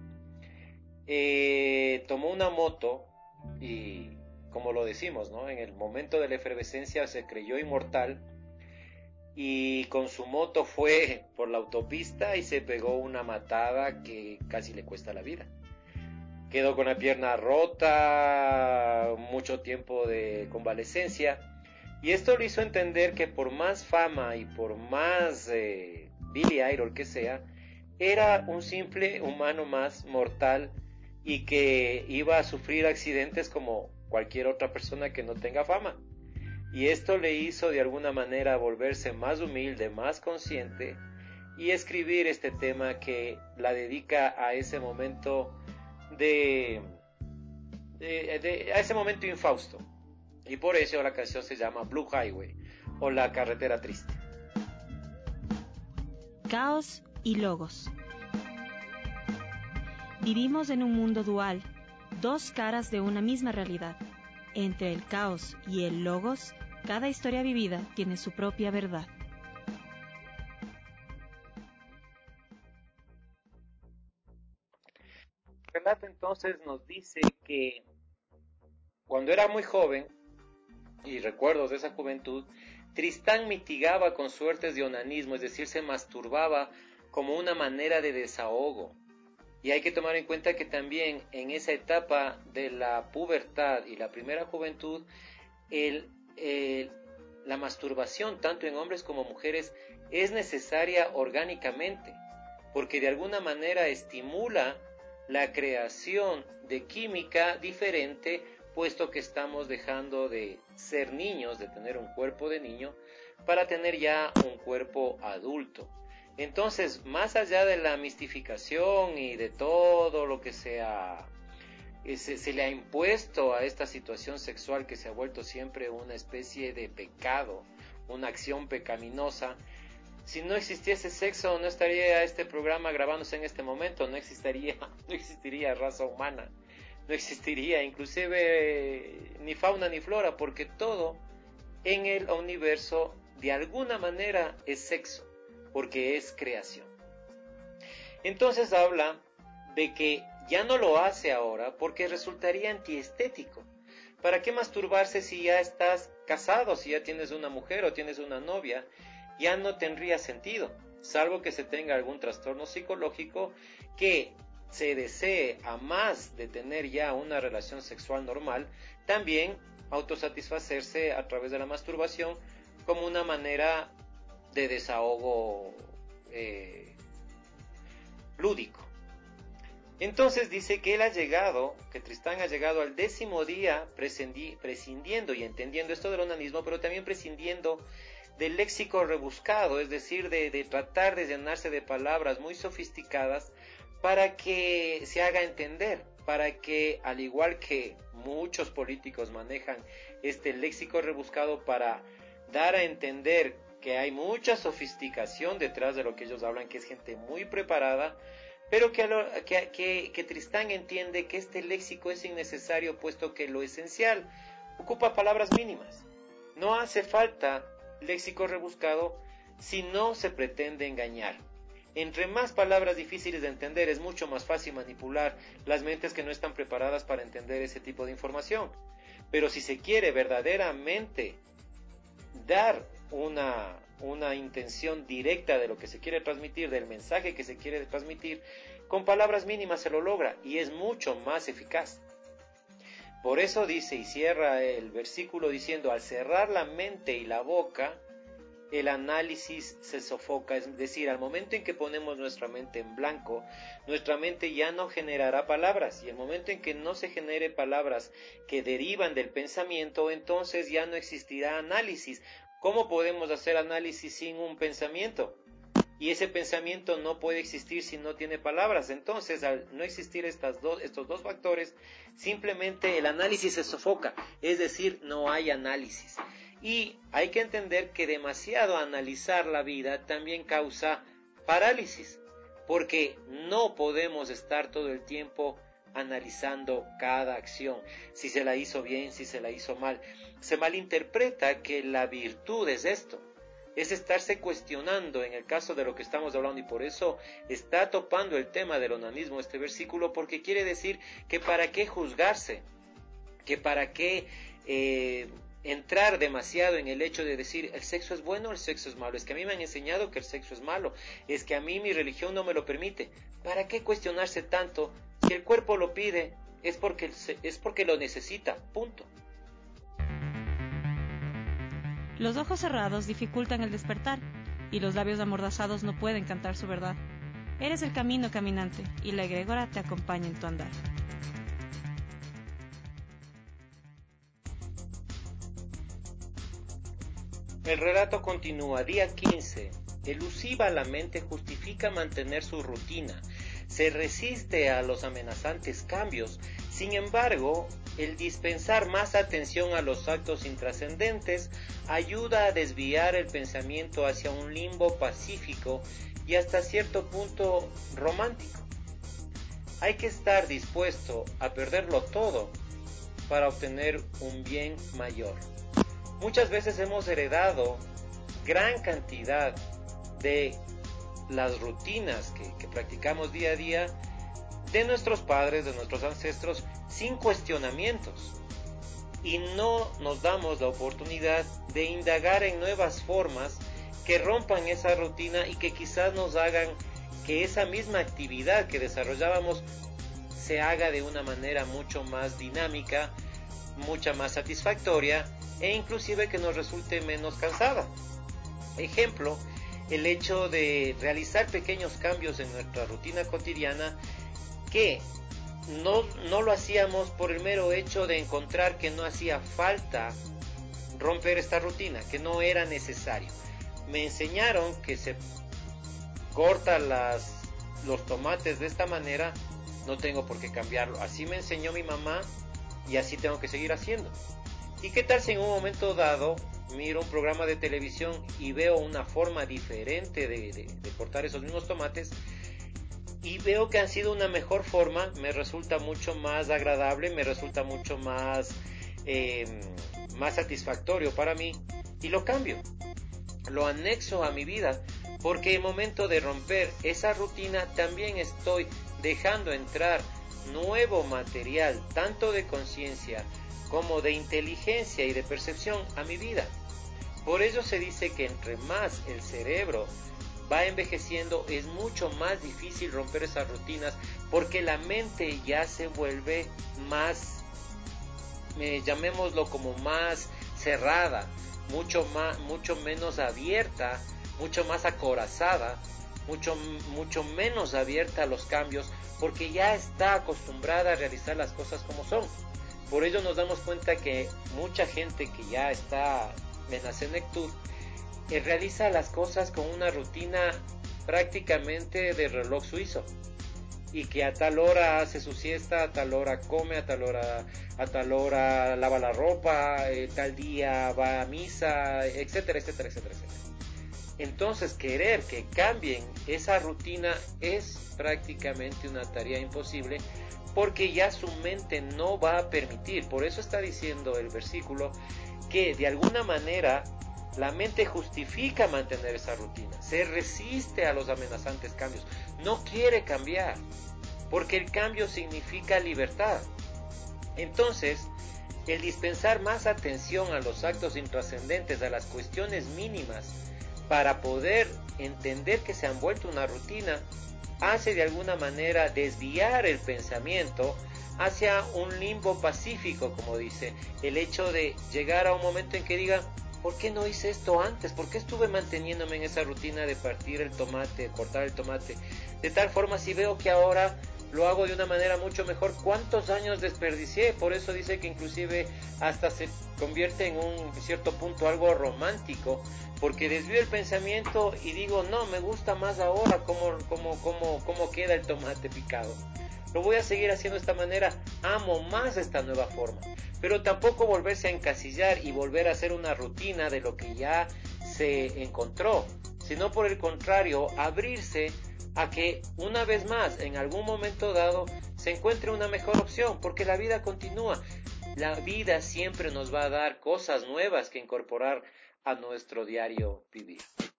tomó una moto y, como lo decimos, ¿no? En el momento de la efervescencia se creyó inmortal y con su moto fue por la autopista y se pegó una matada que casi le cuesta la vida. Quedó con la pierna rota, mucho tiempo de convalecencia, y esto le hizo entender que por más fama y por más Billy Idol que sea, era un simple humano más mortal y que iba a sufrir accidentes como cualquier otra persona que no tenga fama. Y esto le hizo de alguna manera volverse más humilde, más consciente y escribir este tema que la dedica a ese momento de a ese momento infausto. Y por eso la canción se llama Blue Highway o La Carretera Triste. Caos y logos. Vivimos en un mundo dual, dos caras de una misma realidad. Entre el caos y el logos, cada historia vivida tiene su propia verdad. El relato entonces nos dice que cuando era muy joven, y recuerdos de esa juventud, Tristán mitigaba con suertes de onanismo, es decir, se masturbaba como una manera de desahogo. Y hay que tomar en cuenta que también en esa etapa de la pubertad y la primera juventud, la masturbación, tanto en hombres como mujeres, es necesaria orgánicamente, porque de alguna manera estimula la creación de química diferente, puesto que estamos dejando de ser niños, de tener un cuerpo de niño, para tener ya un cuerpo adulto. Entonces, más allá de la mistificación y de todo lo que se le ha impuesto a esta situación sexual que se ha vuelto siempre una especie de pecado, una acción pecaminosa, si no existiese sexo, no estaría este programa grabándose en este momento, no existiría raza humana, no existiría inclusive ni fauna ni flora, porque todo en el universo de alguna manera es sexo, porque es creación. Entonces habla de que ya no lo hace ahora porque resultaría antiestético. ¿Para qué masturbarse si ya estás casado, si ya tienes una mujer o tienes una novia? Ya no tendría sentido, salvo que se tenga algún trastorno psicológico que se desee, a más de tener ya una relación sexual normal, también autosatisfacerse a través de la masturbación como una manera de desahogo lúdico. Entonces dice que que Tristán ha llegado al 10º día prescindiendo y entendiendo esto del onanismo, pero también prescindiendo del léxico rebuscado, es decir, de tratar de llenarse de palabras muy sofisticadas para que se haga entender, para que, al igual que muchos políticos manejan este léxico rebuscado para dar a entender que hay mucha sofisticación detrás de lo que ellos hablan, que es gente muy preparada, pero que Tristán entiende que este léxico es innecesario, puesto que lo esencial ocupa palabras mínimas. No hace falta léxico rebuscado si no se pretende engañar. Entre más palabras difíciles de entender, es mucho más fácil manipular las mentes que no están preparadas para entender ese tipo de información. Pero si se quiere verdaderamente dar una intención directa de lo que se quiere transmitir, del mensaje que se quiere transmitir, con palabras mínimas se lo logra y es mucho más eficaz. Por eso dice y cierra el versículo diciendo: al cerrar la mente y la boca, el análisis se sofoca, es decir, al momento en que ponemos nuestra mente en blanco, nuestra mente ya no generará palabras, y el momento en que no se genere palabras que derivan del pensamiento, entonces ya no existirá análisis. ¿Cómo podemos hacer análisis sin un pensamiento? Y ese pensamiento no puede existir si no tiene palabras. Entonces, al no existir estos dos factores, simplemente el análisis se sofoca, es decir, no hay análisis. Y hay que entender que demasiado analizar la vida también causa parálisis, porque no podemos estar todo el tiempo analizando cada acción, si se la hizo bien, si se la hizo mal. Se malinterpreta que la virtud es esto, es estarse cuestionando en el caso de lo que estamos hablando, y por eso está topando el tema del onanismo este versículo, porque quiere decir que para qué juzgarse, que para qué entrar demasiado en el hecho de decir el sexo es bueno o el sexo es malo, es que a mí me han enseñado que el sexo es malo, es que a mí mi religión no me lo permite. ¿Para qué cuestionarse tanto? Si el cuerpo lo pide, es porque lo necesita, punto. Los ojos cerrados dificultan el despertar, y los labios amordazados no pueden cantar su verdad. Eres el camino caminante, y la egrégora te acompaña en tu andar. El relato continúa. Día 15. Elusiva la mente justifica mantener su rutina, se resiste a los amenazantes cambios, Sin embargo, el dispensar más atención a los actos intrascendentes ayuda a desviar el pensamiento hacia un limbo pacífico y hasta cierto punto romántico. Hay que estar dispuesto a perderlo todo para obtener un bien mayor. Muchas veces hemos heredado gran cantidad de las rutinas que practicamos día a día de nuestros padres, de nuestros ancestros, sin cuestionamientos. Y no nos damos la oportunidad de indagar en nuevas formas que rompan esa rutina y que quizás nos hagan que esa misma actividad que desarrollábamos se haga de una manera mucho más dinámica, mucha más satisfactoria e inclusive que nos resulte menos cansada. Ejemplo, el hecho de realizar pequeños cambios en nuestra rutina cotidiana que no lo hacíamos por el mero hecho de encontrar que no hacía falta romper esta rutina, que no era necesario. Me enseñaron que se cortan los tomates de esta manera, no tengo por qué cambiarlo. Así me enseñó mi mamá y así tengo que seguir haciendo. ¿Y qué tal si en un momento dado miro un programa de televisión y veo una forma diferente de cortar esos mismos tomates y veo que han sido una mejor forma? Me resulta mucho más agradable, me resulta mucho más satisfactorio para mí y lo cambio, lo anexo a mi vida, porque en momento de romper esa rutina también estoy dejando entrar nuevo material, tanto de conciencia como de inteligencia y de percepción a mi vida. Por ello se dice que entre más el cerebro va envejeciendo, es mucho más difícil romper esas rutinas, porque la mente ya se vuelve más, llamémoslo como más cerrada, mucho menos abierta, mucho más acorazada, mucho menos abierta a los cambios, porque ya está acostumbrada a realizar las cosas como son. Por ello nos damos cuenta que mucha gente que ya está en la senectud realiza las cosas con una rutina prácticamente de reloj suizo, y que a tal hora hace su siesta, a tal hora come, a tal hora lava la ropa, tal día va a misa, etcétera, etcétera, etcétera, etcétera. Entonces, querer que cambien esa rutina es prácticamente una tarea imposible, porque ya su mente no va a permitir. Por eso está diciendo el versículo que de alguna manera la mente justifica mantener esa rutina, se resiste a los amenazantes cambios, no quiere cambiar, porque el cambio significa libertad. Entonces, el dispensar más atención a los actos intrascendentes, a las cuestiones mínimas, para poder entender que se han vuelto una rutina, hace de alguna manera desviar el pensamiento hacia un limbo pacífico, como dice, el hecho de llegar a un momento en que diga: ¿por qué no hice esto antes? ¿Por qué estuve manteniéndome en esa rutina de partir el tomate, cortar el tomate? De tal forma, si veo que ahora lo hago de una manera mucho mejor, ¿cuántos años desperdicié? Por eso dice que inclusive hasta se convierte en un cierto punto algo romántico, porque desvío el pensamiento y digo: no, me gusta más ahora cómo queda el tomate picado. Lo voy a seguir haciendo de esta manera, amo más esta nueva forma. Pero tampoco volverse a encasillar y volver a hacer una rutina de lo que ya se encontró, sino por el contrario, abrirse a que una vez más, en algún momento dado, se encuentre una mejor opción, porque la vida continúa. La vida siempre nos va a dar cosas nuevas que incorporar a nuestro diario vivir.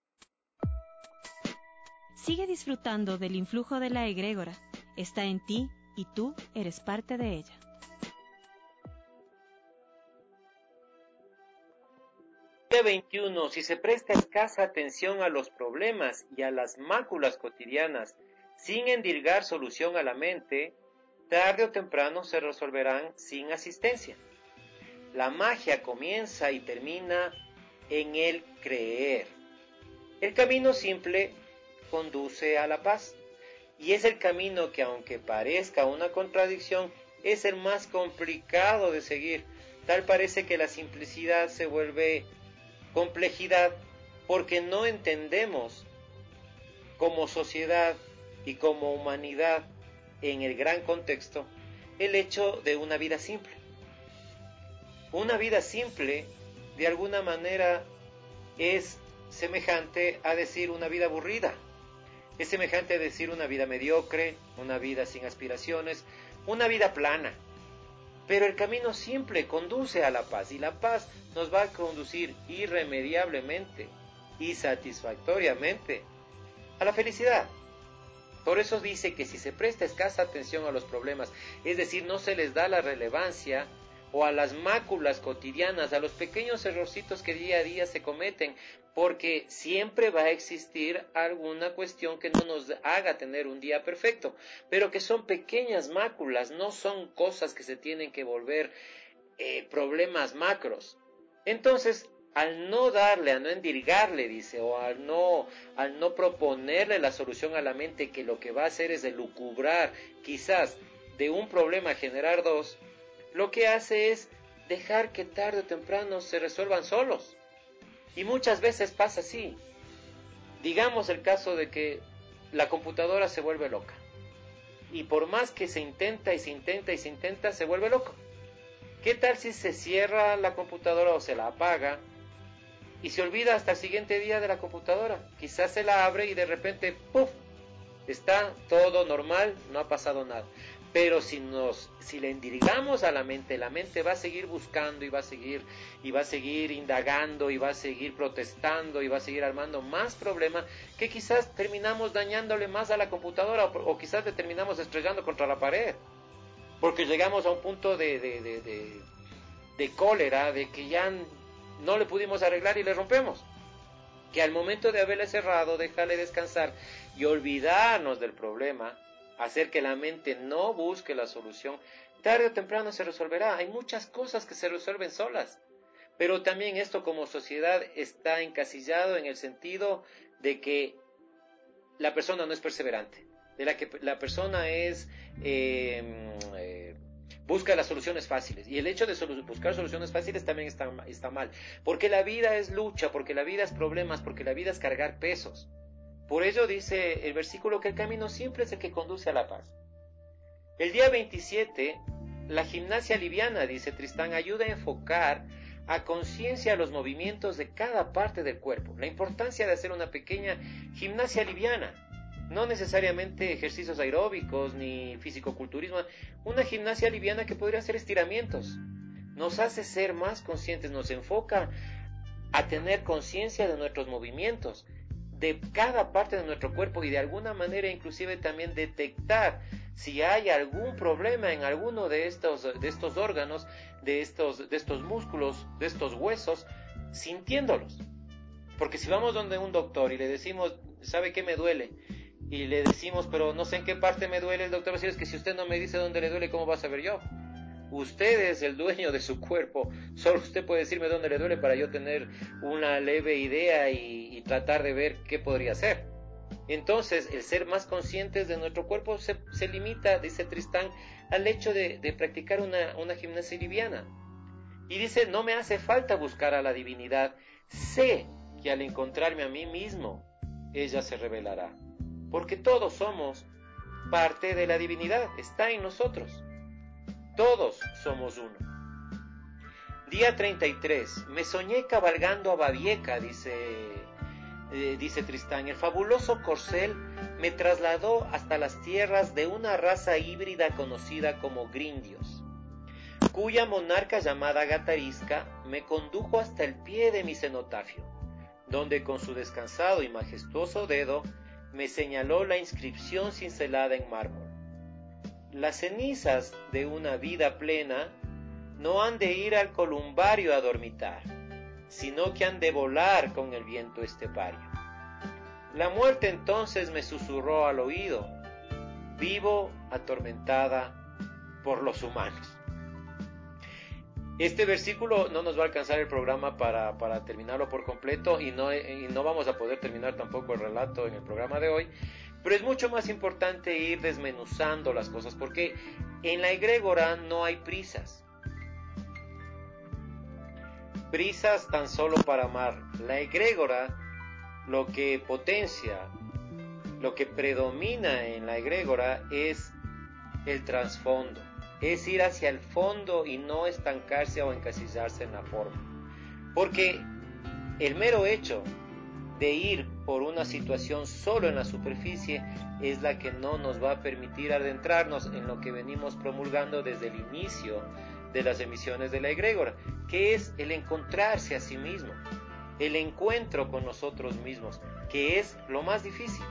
Sigue disfrutando del influjo de la egrégora. Está en ti y tú eres parte de ella. Día 21. Si se presta escasa atención a los problemas y a las máculas cotidianas, sin endilgar solución a la mente, tarde o temprano se resolverán sin asistencia. La magia comienza y termina en el creer. El camino simple conduce a la paz, y es el camino que, aunque parezca una contradicción, es el más complicado de seguir. Tal parece que la simplicidad se vuelve complejidad, porque no entendemos como sociedad y como humanidad, en el gran contexto, el hecho de una vida simple. Una vida simple, de alguna manera, es semejante a decir una vida aburrida. Es semejante a decir una vida mediocre, una vida sin aspiraciones, una vida plana. Pero el camino simple conduce a la paz, y la paz nos va a conducir irremediablemente y satisfactoriamente a la felicidad. Por eso dice que si se presta escasa atención a los problemas, es decir, no se les da la relevancia, o a las máculas cotidianas, a los pequeños errorcitos que día a día se cometen, porque siempre va a existir alguna cuestión que no nos haga tener un día perfecto, pero que son pequeñas máculas, no son cosas que se tienen que volver problemas macros. Entonces, al no darle, a no endilgarle, dice, o al no proponerle la solución a la mente, que lo que va a hacer es elucubrar, quizás, de un problema generar dos, lo que hace es dejar que tarde o temprano se resuelvan solos. Y muchas veces pasa así. Digamos el caso de que la computadora se vuelve loca. Y por más que se intenta y se intenta y se intenta, se vuelve loco. ¿Qué tal si se cierra la computadora o se la apaga y se olvida hasta el siguiente día de la computadora? Quizás se la abre y de repente, ¡puf!, está todo normal, no ha pasado nada. Pero si le endilgamos a la mente va a seguir buscando y va a seguir indagando y va a seguir protestando y va a seguir armando más problemas, que quizás terminamos dañándole más a la computadora, o quizás le terminamos estrellando contra la pared, porque llegamos a un punto de cólera, de que ya no le pudimos arreglar y le rompemos. Que al momento de haberle cerrado, dejarle descansar y olvidarnos del problema, hacer que la mente no busque la solución, tarde o temprano se resolverá. Hay muchas cosas que se resuelven solas, pero también esto como sociedad está encasillado en el sentido de que la persona no es perseverante, de la que la persona es busca las soluciones fáciles, y el hecho de buscar soluciones fáciles también está mal, porque la vida es lucha, porque la vida es problemas, porque la vida es cargar pesos. Por ello dice el versículo que el camino siempre es el que conduce a la paz. El día 27, la gimnasia liviana, dice Tristán, ayuda a enfocar a conciencia los movimientos de cada parte del cuerpo. La importancia de hacer una pequeña gimnasia liviana, no necesariamente ejercicios aeróbicos ni fisicoculturismo, una gimnasia liviana que podría ser estiramientos. Nos hace ser más conscientes, nos enfoca a tener conciencia de nuestros movimientos, de cada parte de nuestro cuerpo, y de alguna manera inclusive también detectar si hay algún problema en alguno de estos órganos, de estos músculos, de estos huesos, sintiéndolos. Porque si vamos donde un doctor y le decimos, ¿sabe qué me duele? Y le decimos, pero no sé en qué parte me duele, el doctor va a decir, es que si usted no me dice dónde le duele, ¿cómo va a saber yo? Usted es el dueño de su cuerpo, solo usted puede decirme dónde le duele para yo tener una leve idea y tratar de ver qué podría hacer. Entonces, el ser más conscientes de nuestro cuerpo se limita, dice Tristán, al hecho de practicar una gimnasia liviana. Y dice, no me hace falta buscar a la divinidad, sé que al encontrarme a mí mismo, ella se revelará. Porque todos somos parte de la divinidad, está en nosotros. Todos somos uno. Día 33. Me soñé cabalgando a Babieca, dice Tristán. El fabuloso corcel me trasladó hasta las tierras de una raza híbrida conocida como grindios, cuya monarca llamada Gatarisca me condujo hasta el pie de mi cenotafio, donde con su descansado y majestuoso dedo me señaló la inscripción cincelada en mármol. Las cenizas de una vida plena no han de ir al columbario a dormitar, sino que han de volar con el viento estepario. La muerte entonces me susurró al oído, vivo atormentada por los humanos. Este versículo no nos va a alcanzar el programa para terminarlo por completo, y no vamos a poder terminar tampoco el relato en el programa de hoy, pero es mucho más importante ir desmenuzando las cosas, porque en la egrégora no hay prisas tan solo para amar. La egrégora, lo que potencia, lo que predomina en la egrégora es el trasfondo, es ir hacia el fondo y no estancarse o encasillarse en la forma. Porque el mero hecho de ir por una situación solo en la superficie es la que no nos va a permitir adentrarnos en lo que venimos promulgando desde el inicio de las emisiones de la egrégora, que es el encontrarse a sí mismo, el encuentro con nosotros mismos, que es lo más difícil.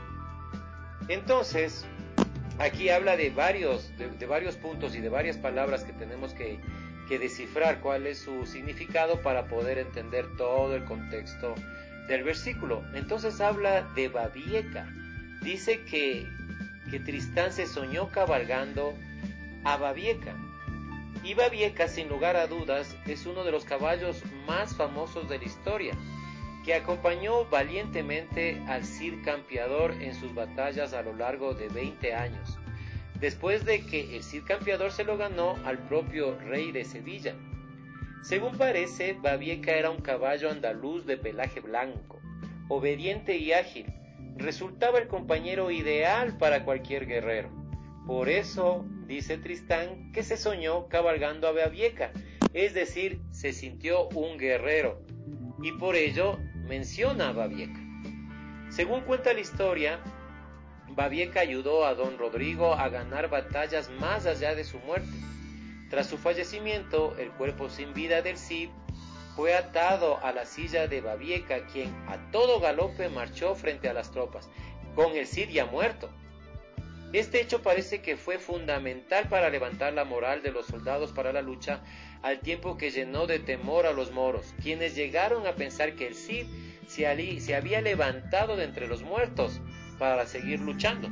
Entonces, aquí habla de varios puntos y de varias palabras que tenemos que descifrar cuál es su significado para poder entender todo el contexto del versículo. Entonces habla de Babieca. Dice que Tristán se soñó cabalgando a Babieca. Y Babieca, sin lugar a dudas, es uno de los caballos más famosos de la historia, que acompañó valientemente al Cid Campeador en sus batallas a lo largo de 20 años, después de que el Cid Campeador se lo ganó al propio rey de Sevilla. Según parece, Babieca era un caballo andaluz de pelaje blanco, obediente y ágil. Resultaba el compañero ideal para cualquier guerrero. Por eso, dice Tristán, que se soñó cabalgando a Babieca, es decir, se sintió un guerrero, y por ello menciona a Babieca. Según cuenta la historia, Babieca ayudó a don Rodrigo a ganar batallas más allá de su muerte. Tras su fallecimiento, el cuerpo sin vida del Cid fue atado a la silla de Babieca, quien a todo galope marchó frente a las tropas, con el Cid ya muerto. Este hecho parece que fue fundamental para levantar la moral de los soldados para la lucha, al tiempo que llenó de temor a los moros, quienes llegaron a pensar que el Cid se había levantado de entre los muertos para seguir luchando.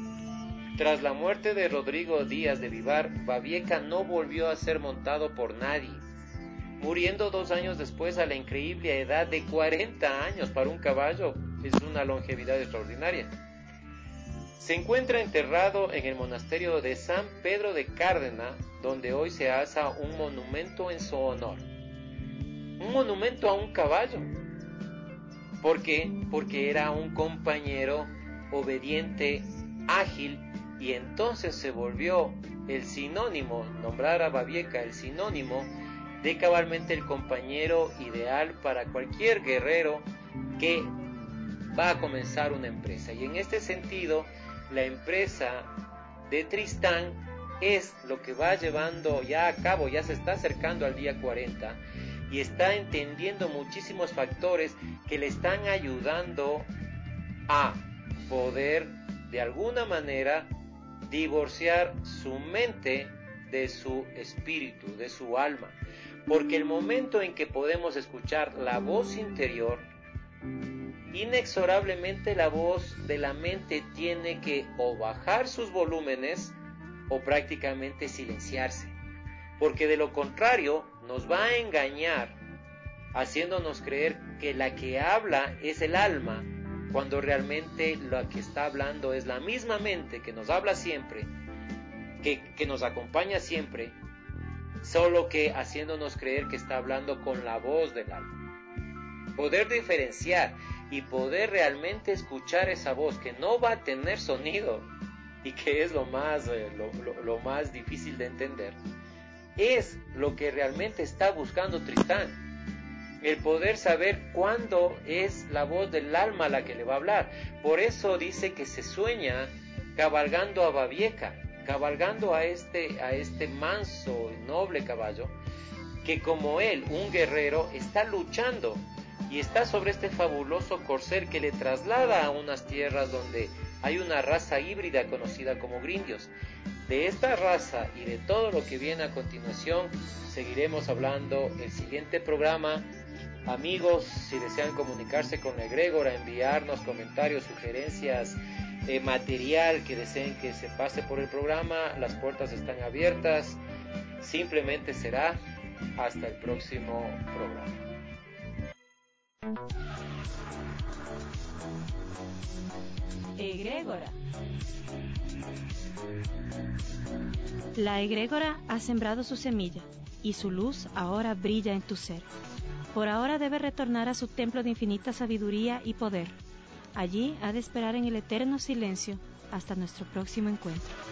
Tras la muerte de Rodrigo Díaz de Vivar, Babieca no volvió a ser montado por nadie, muriendo 2 años después a la increíble edad de 40 años. Para un caballo es una longevidad extraordinaria. Se encuentra enterrado en el monasterio de San Pedro de Cárdena, donde hoy se alza un monumento en su honor. Un monumento a un caballo. ¿Por qué? Porque era un compañero obediente, ágil, y entonces se volvió el sinónimo, nombrar a Babieca el sinónimo de cabalmente el compañero ideal para cualquier guerrero que va a comenzar una empresa. Y en este sentido, la empresa de Tristán es lo que va llevando ya a cabo, ya se está acercando al día 40 y está entendiendo muchísimos factores que le están ayudando a poder de alguna manera divorciar su mente de su espíritu, de su alma, porque el momento en que podemos escuchar la voz interior, inexorablemente la voz de la mente tiene que o bajar sus volúmenes o prácticamente silenciarse, porque de lo contrario nos va a engañar, haciéndonos creer que la que habla es el alma, cuando realmente la que está hablando es la misma mente que nos habla siempre, que nos acompaña siempre, solo que haciéndonos creer que está hablando con la voz del alma. Poder diferenciar y poder realmente escuchar esa voz que no va a tener sonido y que es lo más difícil de entender, es lo que realmente está buscando Tristán. El poder saber cuándo es la voz del alma la que le va a hablar. Por eso dice que se sueña cabalgando a Babieca, cabalgando a este manso y noble caballo, que como él, un guerrero, está luchando y está sobre este fabuloso corcel que le traslada a unas tierras donde hay una raza híbrida conocida como grindios. De esta raza y de todo lo que viene a continuación seguiremos hablando el siguiente programa. Amigos, si desean comunicarse con la egrégora, enviarnos comentarios, sugerencias, material que deseen que se pase por el programa, las puertas están abiertas. Simplemente será hasta el próximo programa. Egrégora. La egrégora ha sembrado su semilla y su luz ahora brilla en tu ser. Por ahora debe retornar a su templo de infinita sabiduría y poder. Allí ha de esperar en el eterno silencio hasta nuestro próximo encuentro.